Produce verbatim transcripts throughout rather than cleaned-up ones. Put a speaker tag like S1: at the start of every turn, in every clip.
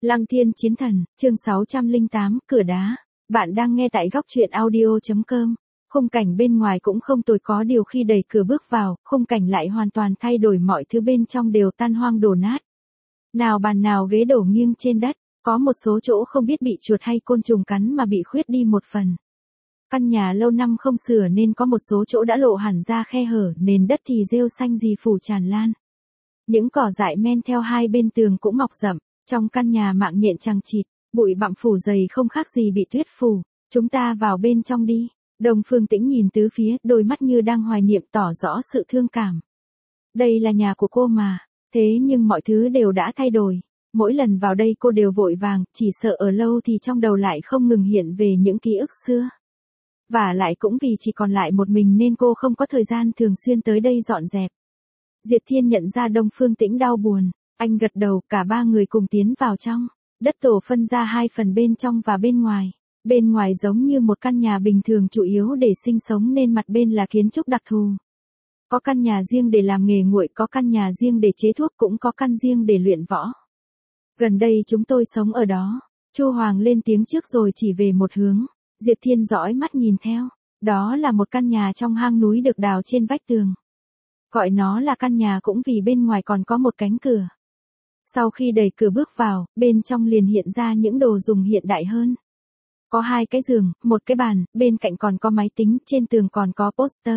S1: Lăng Thiên Chiến Thần, chương sáu trăm lẻ tám, cửa đá. Bạn đang nghe tại góc truyện audio chấm com. Khung cảnh bên ngoài cũng không tồi, có điều khi đẩy cửa bước vào, khung cảnh lại hoàn toàn thay đổi, mọi thứ bên trong đều tan hoang đổ nát. Nào bàn nào ghế đổ nghiêng trên đất, có một số chỗ không biết bị chuột hay côn trùng cắn mà bị khuyết đi một phần. Căn nhà lâu năm không sửa nên có một số chỗ đã lộ hẳn ra khe hở, nền đất thì rêu xanh rì phủ tràn lan. Những cỏ dại men theo hai bên tường cũng mọc rậm. Trong căn nhà mạng nhện chằng chịt, bụi bặm phủ dày không khác gì bị tuyết phủ. Chúng ta vào bên trong đi. Đông Phương Tĩnh nhìn tứ phía, đôi mắt như đang hoài niệm, tỏ rõ sự thương cảm. Đây là nhà của cô mà, thế nhưng mọi thứ đều đã thay đổi. Mỗi lần vào đây cô đều vội vàng, chỉ sợ ở lâu thì trong đầu lại không ngừng hiện về những ký ức xưa. Và lại cũng vì chỉ còn lại một mình nên cô không có thời gian thường xuyên tới đây dọn dẹp. Diệp Thiên nhận ra Đông Phương Tĩnh đau buồn. Anh gật đầu, cả ba người cùng tiến vào trong. Đất tổ phân ra hai phần, bên trong và bên ngoài. Bên ngoài giống như một căn nhà bình thường chủ yếu để sinh sống nên mặt bên là kiến trúc đặc thù. Có căn nhà riêng để làm nghề nguội, có căn nhà riêng để chế thuốc, cũng có căn riêng để luyện võ. Gần đây chúng tôi sống ở đó. Chu Hoàng lên tiếng trước rồi chỉ về một hướng. Diệp Thiên dõi mắt nhìn theo. Đó là một căn nhà trong hang núi được đào trên vách tường. Gọi nó là căn nhà cũng vì bên ngoài còn có một cánh cửa. Sau khi đẩy cửa bước vào, bên trong liền hiện ra những đồ dùng hiện đại hơn. Có hai cái giường, một cái bàn, bên cạnh còn có máy tính, trên tường còn có poster.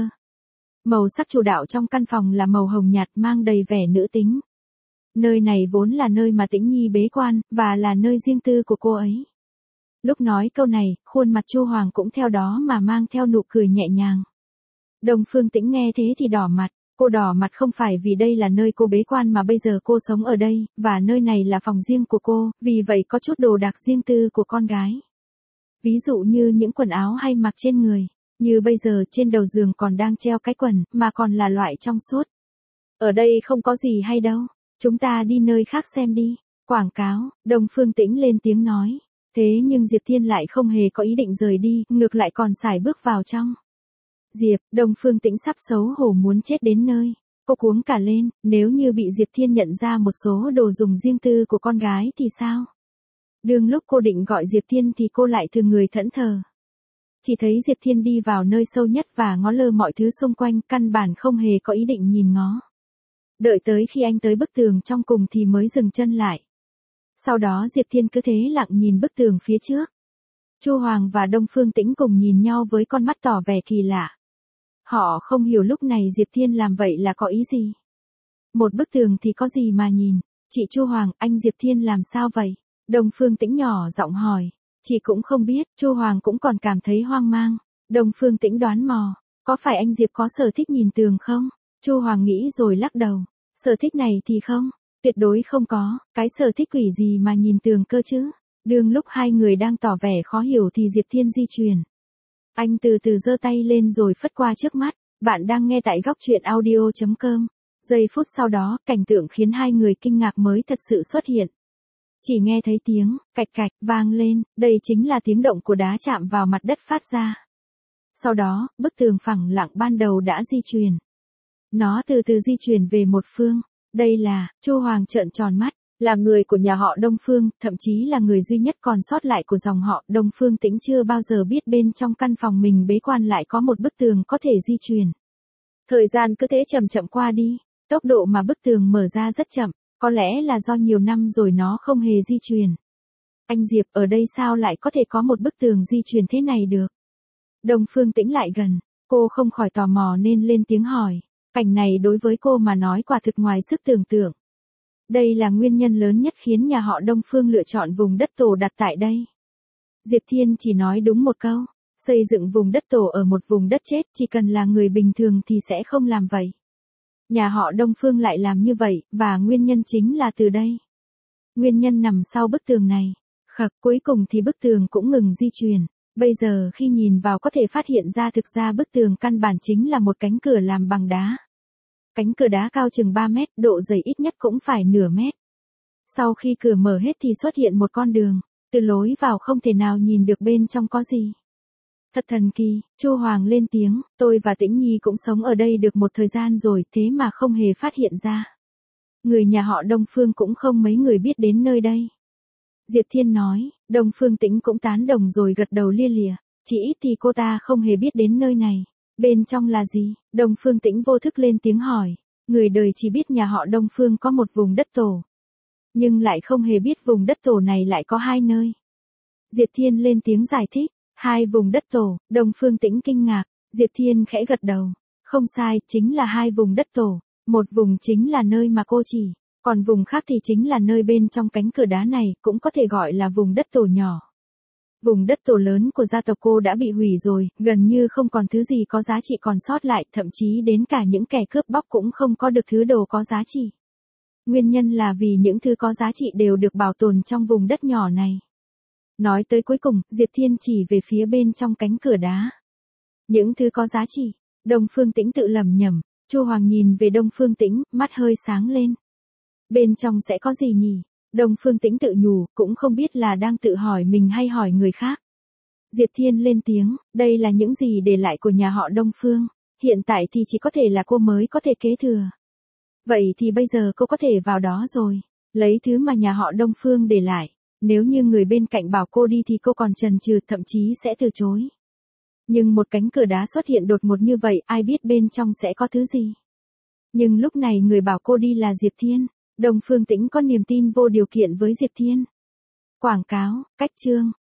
S1: Màu sắc chủ đạo trong căn phòng là màu hồng nhạt, mang đầy vẻ nữ tính. Nơi này vốn là nơi mà Tĩnh Nhi bế quan, và là nơi riêng tư của cô ấy. Lúc nói câu này, khuôn mặt Chu Hoàng cũng theo đó mà mang theo nụ cười nhẹ nhàng. Đông Phương Tĩnh nghe thế thì đỏ mặt. Cô đỏ mặt không phải vì đây là nơi cô bế quan mà bây giờ cô sống ở đây, và nơi này là phòng riêng của cô, vì vậy có chút đồ đạc riêng tư của con gái. Ví dụ như những quần áo hay mặc trên người, như bây giờ trên đầu giường còn đang treo cái quần, mà còn là loại trong suốt. Ở đây không có gì hay đâu, chúng ta đi nơi khác xem đi. Quảng cáo, Đông Phương Tĩnh lên tiếng nói. Thế nhưng Diệp Thiên lại không hề có ý định rời đi, ngược lại còn sải bước vào trong. Diệp, Đông Phương Tĩnh sắp xấu hổ muốn chết đến nơi. Cô cuống cả lên, nếu như bị Diệp Thiên nhận ra một số đồ dùng riêng tư của con gái thì sao? Đương lúc cô định gọi Diệp Thiên thì cô lại thường người thẫn thờ. Chỉ thấy Diệp Thiên đi vào nơi sâu nhất và ngó lơ mọi thứ xung quanh, căn bản không hề có ý định nhìn ngó. Đợi tới khi anh tới bức tường trong cùng thì mới dừng chân lại. Sau đó Diệp Thiên cứ thế lặng nhìn bức tường phía trước. Chu Hoàng và Đông Phương Tĩnh cùng nhìn nhau với con mắt tỏ vẻ kỳ lạ. Họ không hiểu lúc này Diệp Thiên làm vậy là có ý gì. Một bức tường thì có gì mà nhìn. Chị Chu Hoàng, anh Diệp Thiên làm sao vậy? Đông Phương Tĩnh nhỏ giọng hỏi. Chị cũng không biết, Chu Hoàng cũng còn cảm thấy hoang mang. Đông Phương Tĩnh đoán mò. Có phải anh Diệp có sở thích nhìn tường không? Chu Hoàng nghĩ rồi lắc đầu. Sở thích này thì không. Tuyệt đối không có. Cái sở thích quỷ gì mà nhìn tường cơ chứ? Đương lúc hai người đang tỏ vẻ khó hiểu thì Diệp Thiên di chuyển. Anh từ từ giơ tay lên rồi phất qua trước mắt. Bạn đang nghe tại góc truyện audio chấm com. Giây phút sau đó, cảnh tượng khiến hai người kinh ngạc mới thật sự xuất hiện. Chỉ nghe thấy tiếng cạch cạch vang lên, đây chính là tiếng động của đá chạm vào mặt đất phát ra. Sau đó, bức tường phẳng lặng ban đầu đã di chuyển. Nó từ từ di chuyển về một phương. Đây là, Chu Hoàng trợn tròn mắt. Là người của nhà họ Đông Phương, thậm chí là người duy nhất còn sót lại của dòng họ Đông Phương Tĩnh chưa bao giờ biết bên trong căn phòng mình bế quan lại có một bức tường có thể di chuyển. Thời gian cứ thế chậm chậm qua đi, tốc độ mà bức tường mở ra rất chậm, có lẽ là do nhiều năm rồi nó không hề di chuyển. Anh Diệp, ở đây sao lại có thể có một bức tường di chuyển thế này được? Đông Phương Tĩnh lại gần, cô không khỏi tò mò nên lên tiếng hỏi. Cảnh này đối với cô mà nói quả thực ngoài sức tưởng tượng. Đây là nguyên nhân lớn nhất khiến nhà họ Đông Phương lựa chọn vùng đất tổ đặt tại đây. Diệp Thiên chỉ nói đúng một câu, xây dựng vùng đất tổ ở một vùng đất chết, chỉ cần là người bình thường thì sẽ không làm vậy. Nhà họ Đông Phương lại làm như vậy, và nguyên nhân chính là từ đây. Nguyên nhân nằm sau bức tường này. Khắc, cuối cùng thì bức tường cũng ngừng di chuyển. Bây giờ khi nhìn vào có thể phát hiện ra thực ra bức tường căn bản chính là một cánh cửa làm bằng đá. Cánh cửa đá cao chừng ba mét, độ dày ít nhất cũng phải nửa mét. Sau khi cửa mở hết thì xuất hiện một con đường, từ lối vào không thể nào nhìn được bên trong có gì. Thật thần kỳ, Chu Hoàng lên tiếng, tôi và Tĩnh Nhi cũng sống ở đây được một thời gian rồi, thế mà không hề phát hiện ra. Người nhà họ Đông Phương cũng không mấy người biết đến nơi đây. Diệp Thiên nói, Đông Phương Tĩnh cũng tán đồng rồi gật đầu lia lịa, chỉ ít thì cô ta không hề biết đến nơi này. Bên trong là gì? Đông Phương Tĩnh vô thức lên tiếng hỏi, người đời chỉ biết nhà họ Đông Phương có một vùng đất tổ. Nhưng lại không hề biết vùng đất tổ này lại có hai nơi. Diệp Thiên lên tiếng giải thích, hai vùng đất tổ. Đông Phương Tĩnh kinh ngạc, Diệp Thiên khẽ gật đầu, không sai, chính là hai vùng đất tổ. Một vùng chính là nơi mà cô chỉ, còn vùng khác thì chính là nơi bên trong cánh cửa đá này, cũng có thể gọi là vùng đất tổ nhỏ. Vùng đất tổ lớn của gia tộc cô đã bị hủy rồi, gần như không còn thứ gì có giá trị còn sót lại, thậm chí đến cả những kẻ cướp bóc cũng không có được thứ đồ có giá trị. Nguyên nhân là vì những thứ có giá trị đều được bảo tồn trong vùng đất nhỏ này. Nói tới cuối cùng, Diệp Thiên chỉ về phía bên trong cánh cửa đá. Những thứ có giá trị. Đông Phương Tĩnh tự lẩm nhẩm. Chu Hoàng nhìn về Đông Phương Tĩnh, mắt hơi sáng lên. Bên trong sẽ có gì nhỉ? Đông Phương Tĩnh tự nhủ, cũng không biết là đang tự hỏi mình hay hỏi người khác. Diệp Thiên lên tiếng, đây là những gì để lại của nhà họ Đông Phương. Hiện tại thì chỉ có thể là cô mới có thể kế thừa. Vậy thì bây giờ cô có thể vào đó rồi, lấy thứ mà nhà họ Đông Phương để lại. Nếu như người bên cạnh bảo cô đi thì cô còn chần chừ, thậm chí sẽ từ chối. Nhưng một cánh cửa đá xuất hiện đột ngột như vậy, ai biết bên trong sẽ có thứ gì. Nhưng lúc này người bảo cô đi là Diệp Thiên. Đông Phương Tĩnh có niềm tin vô điều kiện với Diệp Thiên. Quảng cáo, cách chương.